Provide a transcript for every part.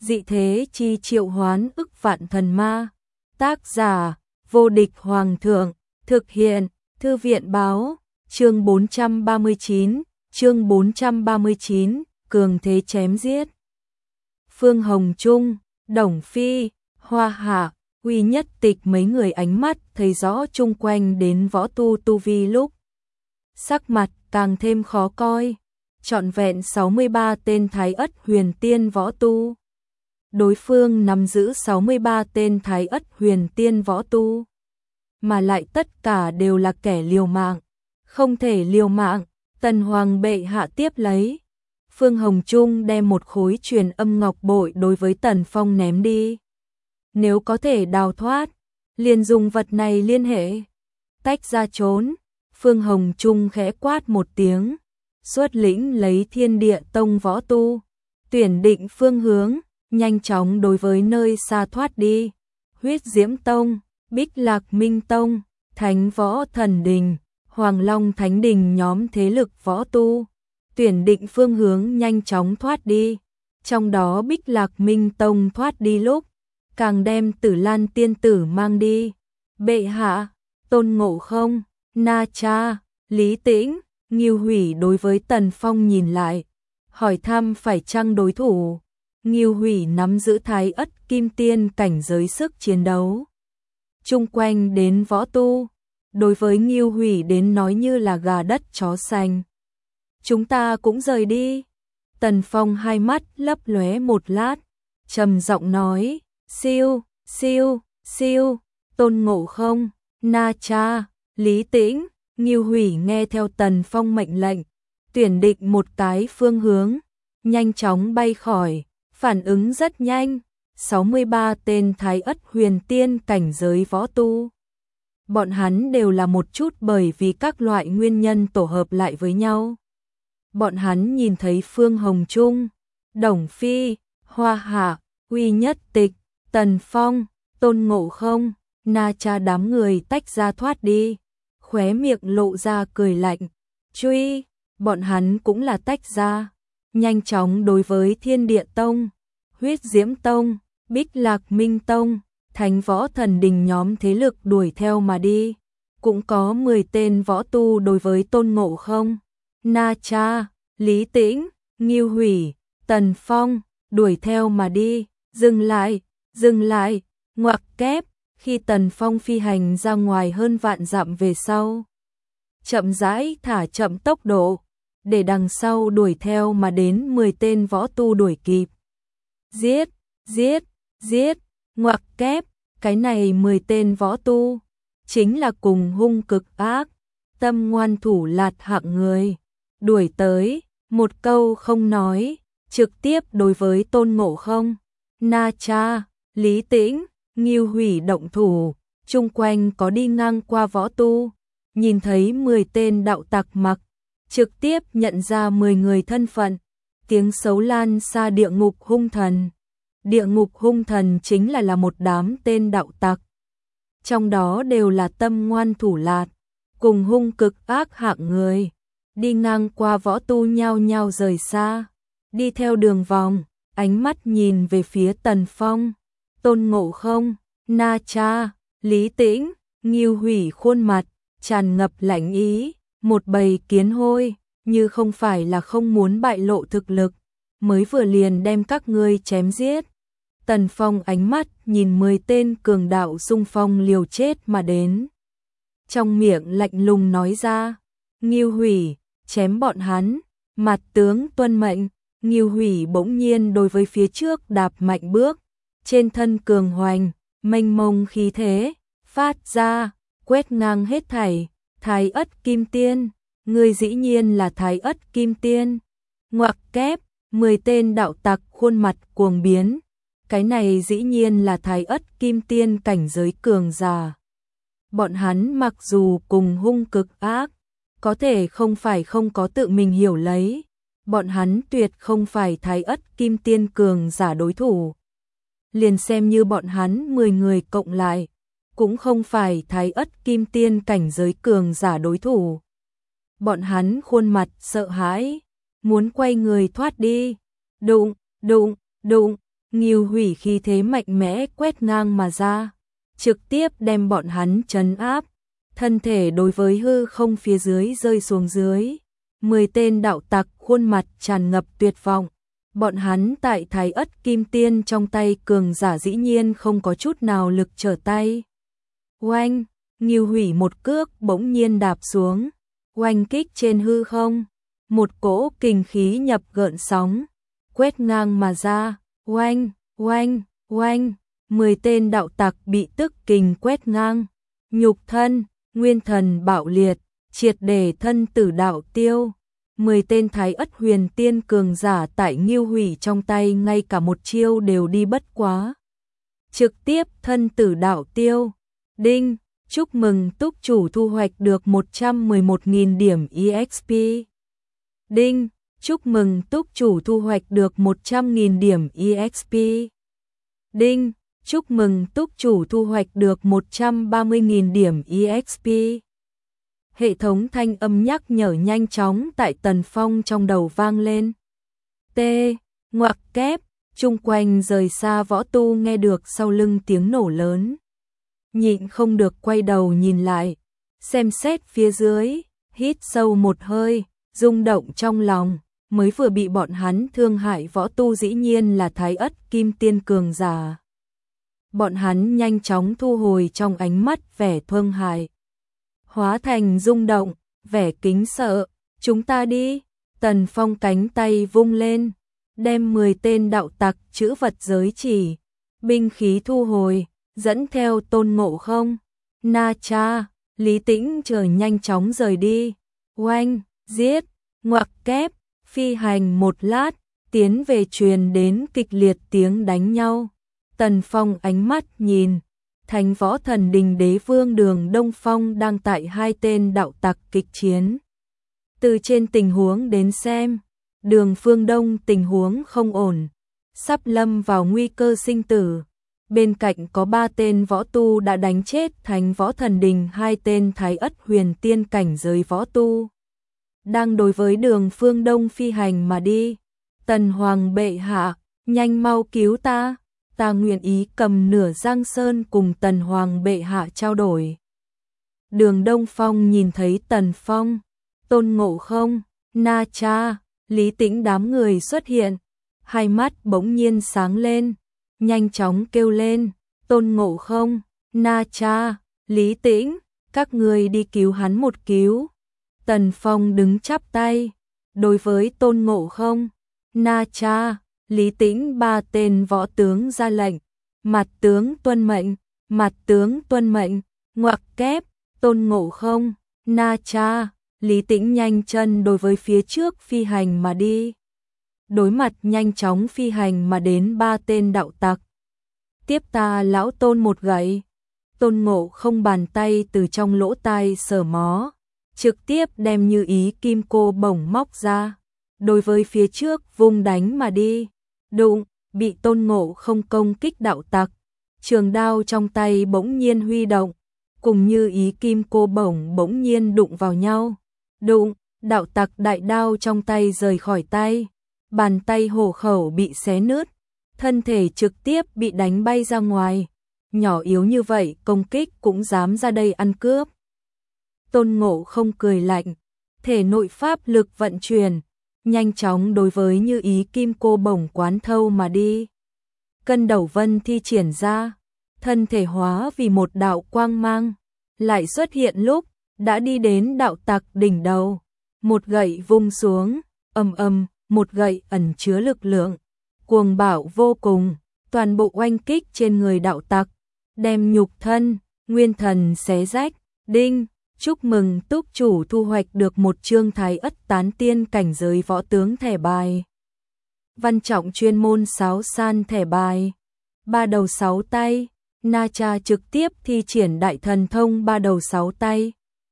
dị thế chi triệu hoán ức vạn thần ma. Tác giả, vô địch hoàng thượng, thực hiện, thư viện báo, chương 439, cường thế chém giết. Phương Hồng Trung, Đồng Phi, Hoa Hạ, Uy Nhất Tịch mấy người ánh mắt thấy rõ chung quanh đến võ tu vi lúc. Sắc mặt càng thêm khó coi, trọn vẹn 63 tên Thái Ất huyền tiên võ tu. Đối phương nắm giữ 63 tên Thái Ất huyền tiên võ tu, mà lại tất cả đều là kẻ liều mạng, không thể liều mạng. Tần Hoàng bệ hạ tiếp lấy. Phương Hồng Trung đem một khối truyền âm ngọc bội đối với Tần Phong ném đi. Nếu có thể đào thoát, liền dùng vật này liên hệ, tách ra trốn. Phương Hồng Trung khẽ quát một tiếng, xuất lĩnh lấy Thiên Địa Tông võ tu, tuyển định phương hướng, nhanh chóng đối với nơi xa thoát đi. Huyết Diễm Tông, Bích Lạc Minh Tông, Thánh Võ Thần Đình, Hoàng Long Thánh Đình nhóm thế lực võ tu, tuyển định phương hướng nhanh chóng thoát đi. Trong đó Bích Lạc Minh Tông thoát đi lúc, càng đem Tử Lan tiên tử mang đi. Bệ hạ, Tôn Ngộ Không, Na Cha, Lý Tĩnh, Ngưu Hủy đối với Tần Phong nhìn lại, hỏi thăm phải chăng đối thủ. Ngưu Hủy nắm giữ Thái Ất Kim Tiên cảnh giới sức chiến đấu. Chung quanh đến võ tu, đối với Ngưu Hủy đến nói như là gà đất chó xanh. Chúng ta cũng rời đi. Tần Phong hai mắt lấp lóe một lát, trầm giọng nói, siêu, siêu, siêu. Tôn Ngộ Không, Na Cha, Lý Tĩnh, Ngưu Hủy nghe theo Tần Phong mệnh lệnh, tuyển định một cái phương hướng, nhanh chóng bay khỏi, phản ứng rất nhanh. 63 tên Thái Ất huyền tiên cảnh giới võ tu. Bọn hắn đều là một chút bởi vì các loại nguyên nhân tổ hợp lại với nhau. Bọn hắn nhìn thấy Phương Hồng Trung, Đồng Phi, Hoa Hạ, Uy Nhất Tịch, Tần Phong, Tôn Ngộ Không, Na Cha đám người tách ra thoát đi, khóe miệng lộ ra cười lạnh. Truy, bọn hắn cũng là tách ra, nhanh chóng đối với Thiên Địa Tông, Huyết Diễm Tông, Bích Lạc Minh Tông, Thánh Võ Thần Đình nhóm thế lực đuổi theo mà đi. Cũng có 10 tên võ tu đối với Tôn Ngộ Không, Na Cha, Lý Tĩnh, Ngưu Hủy, Tần Phong, đuổi theo mà đi. Dừng lại, ngoặc kép. Khi Tần Phong phi hành ra ngoài hơn vạn dặm về sau, chậm rãi thả chậm tốc độ, để đằng sau đuổi theo mà đến 10 tên võ tu đuổi kịp. Giết, ngoặc kép. Cái này 10 tên võ tu, chính là cùng hung cực ác, tâm ngoan thủ lạt hạng người. Đuổi tới, một câu không nói, trực tiếp đối với Tôn Ngộ Không, Na Cha, Lý Tĩnh, Ngưu Hủy động thủ. Chung quanh có đi ngang qua võ tu, nhìn thấy 10 tên đạo tặc mặc, trực tiếp nhận ra 10 người thân phận. Tiếng xấu lan xa địa ngục hung thần. Địa ngục hung thần chính là một đám tên đạo tặc. Trong đó đều là tâm ngoan thủ lạt, cùng hung cực ác hạng người. Đi ngang qua võ tu nhao nhao rời xa, đi theo đường vòng, ánh mắt nhìn về phía Tần Phong, Tôn Ngộ Không, Na Cha, Lý Tĩnh, Ngưu Hủy khuôn mặt tràn ngập lạnh ý, một bầy kiến hôi, như không phải là không muốn bại lộ thực lực, mới vừa liền đem các ngươi chém giết. Tần Phong ánh mắt nhìn 10 tên cường đạo xung phong liều chết mà đến. Trong miệng lạnh lùng nói ra, Ngưu Hủy, chém bọn hắn. Mặt tướng tuân mệnh. Ngưu Hủy bỗng nhiên đối với phía trước đạp mạnh bước, trên thân cường hoành, mênh mông khí thế, phát ra, quét ngang hết thảy. Thái Ất Kim Tiên, ngươi dĩ nhiên là Thái Ất Kim Tiên. Ngoặc kép, 10 tên đạo tặc khuôn mặt cuồng biến. Cái này dĩ nhiên là Thái Ất Kim Tiên cảnh giới cường giả. Bọn hắn mặc dù cùng hung cực ác, có thể không phải không có tự mình hiểu lấy. Bọn hắn tuyệt không phải Thái Ất Kim Tiên cường giả đối thủ. Liền xem như bọn hắn 10 người cộng lại, cũng không phải Thái Ất Kim Tiên cảnh giới cường giả đối thủ. Bọn hắn khuôn mặt sợ hãi, muốn quay người thoát đi. Đụng, Ngưu Hủy khí thế mạnh mẽ quét ngang mà ra, trực tiếp đem bọn hắn trấn áp, thân thể đối với hư không phía dưới rơi xuống dưới. 10 tên đạo tặc khuôn mặt tràn ngập tuyệt vọng, bọn hắn tại Thái Ất Kim Tiên trong tay cường giả dĩ nhiên không có chút nào lực trở tay. Oanh, Ngưu Hủy một cước bỗng nhiên đạp xuống, oanh kích trên hư không, một cỗ kình khí nhập gợn sóng, quét ngang mà ra, oanh, oanh, oanh, 10 tên đạo tặc bị tức kình quét ngang, nhục thân, nguyên thần bạo liệt, triệt để thân tử đạo tiêu. 10 tên Thái Ất Huyền Tiên cường giả tại Ngưu Hủy trong tay ngay cả một chiêu đều đi bất quá. Trực tiếp thân tử đạo tiêu. Đinh, chúc mừng túc chủ thu hoạch được 111.000 điểm EXP. Đinh, chúc mừng túc chủ thu hoạch được 100.000 điểm EXP. Đinh, chúc mừng túc chủ thu hoạch được 130.000 điểm EXP. Hệ thống thanh âm nhắc nhở nhanh chóng tại Tần Phong trong đầu vang lên. T, ngoặc kép, chung quanh rời xa võ tu nghe được sau lưng tiếng nổ lớn. Nhịn không được quay đầu nhìn lại, xem xét phía dưới, hít sâu một hơi, rung động trong lòng, mới vừa bị bọn hắn thương hại võ tu dĩ nhiên là Thái Ất Kim Tiên cường giả. Bọn hắn nhanh chóng thu hồi trong ánh mắt vẻ thương hại, hóa thành rung động, vẻ kính sợ, chúng ta đi. Tần Phong cánh tay vung lên, đem 10 tên đạo tặc chữ vật giới chỉ, binh khí thu hồi, dẫn theo Tôn Ngộ Không, Na Cha, Lý Tĩnh chờ nhanh chóng rời đi. Oanh, giết, ngoặc kép, phi hành một lát, tiến về truyền đến kịch liệt tiếng đánh nhau. Tần Phong ánh mắt nhìn, Thánh Võ Thần Đình Đế Vương Đường Đông Phong đang tại 2 tên đạo tặc kịch chiến. Từ trên tình huống đến xem, Đường Phương Đông tình huống không ổn, sắp lâm vào nguy cơ sinh tử. Bên cạnh có 3 tên võ tu đã đánh chết Thánh Võ Thần Đình, 2 tên Thái Ất Huyền Tiên cảnh giới võ tu đang đối với Đường Phương Đông phi hành mà đi. Tần Hoàng bệ hạ, nhanh mau cứu ta, ta nguyện ý cầm nửa Giang Sơn cùng Tần Hoàng bệ hạ trao đổi. Đường Đông Phong nhìn thấy Tần Phong, Tôn Ngộ Không, Na Cha, Lý Tĩnh đám người xuất hiện, hai mắt bỗng nhiên sáng lên, nhanh chóng kêu lên, Tôn Ngộ Không, Na Cha, Lý Tĩnh, các người đi cứu hắn một cứu. Tần Phong đứng chắp tay, đối với Tôn Ngộ Không, Na Cha, Lý Tĩnh 3 tên võ tướng ra lệnh, mặt tướng tuân mệnh, mặt tướng tuân mệnh, ngoặc kép, Tôn Ngộ Không, Na Cha, Lý Tĩnh nhanh chân đối với phía trước phi hành mà đi. Đối mặt nhanh chóng phi hành mà đến 3 tên đạo tặc. Tiếp ta lão Tôn một gậy. Tôn Ngộ Không bàn tay từ trong lỗ tai sờ mó, trực tiếp đem Như Ý kim cô bổng móc ra, đối với phía trước vung đánh mà đi. Đụng, bị Tôn Ngộ Không công kích đạo tặc, trường đao trong tay bỗng nhiên huy động, cùng Như Ý kim cô bổng bỗng nhiên đụng vào nhau. Đụng, đạo tặc đại đao trong tay rời khỏi tay, bàn tay hổ khẩu bị xé nứt, thân thể trực tiếp bị đánh bay ra ngoài. Nhỏ yếu như vậy công kích cũng dám ra đây ăn cướp. Tôn Ngộ Không cười lạnh, thể nội pháp lực vận chuyển, nhanh chóng đối với Như Ý kim cô bổng quán thâu mà đi. Cân Đầu Vân thi triển ra, thân thể hóa vì một đạo quang mang, lại xuất hiện lúc đã đi đến đạo tặc đỉnh đầu, một gậy vung xuống, ầm ầm, một gậy ẩn chứa lực lượng cuồng bạo vô cùng, toàn bộ oanh kích trên người đạo tặc, đem nhục thân, nguyên thần xé rách. Đinh, chúc mừng túc chủ thu hoạch được một chương Thái Ất Tán Tiên cảnh giới võ tướng thẻ bài. Văn trọng chuyên môn sáo san thẻ bài. 3 đầu 6 tay, Na Cha trực tiếp thi triển đại thần thông 3 đầu 6 tay.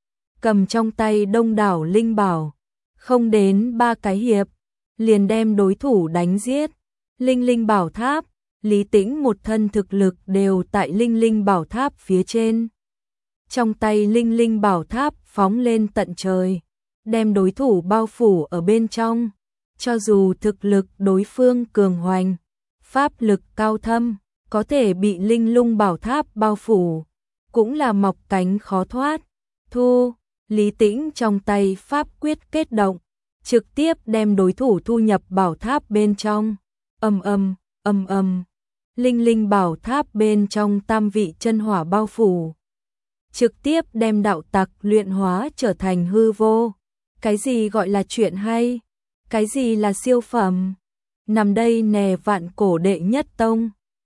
Cầm trong tay đông đảo linh bảo, không đến 3 cái hiệp, liền đem đối thủ đánh giết. Linh Linh Bảo Tháp, Lý Tĩnh một thân thực lực đều tại Linh Linh Bảo Tháp phía trên. Trong tay Linh Linh Bảo Tháp phóng lên tận trời, đem đối thủ bao phủ ở bên trong. Cho dù thực lực đối phương cường hoành, pháp lực cao thâm, có thể bị linh lung bảo tháp bao phủ, cũng là mọc cánh khó thoát. Thu, Lý Tĩnh trong tay pháp quyết kết động, trực tiếp đem đối thủ thu nhập bảo tháp bên trong. Ầm ầm, linh linh bảo tháp bên trong tam vị chân hỏa bao phủ, trực tiếp đem đạo tặc luyện hóa trở thành hư vô. Cái gì gọi là chuyện hay? Cái gì là siêu phẩm? Nằm đây nè vạn cổ đệ nhất tông.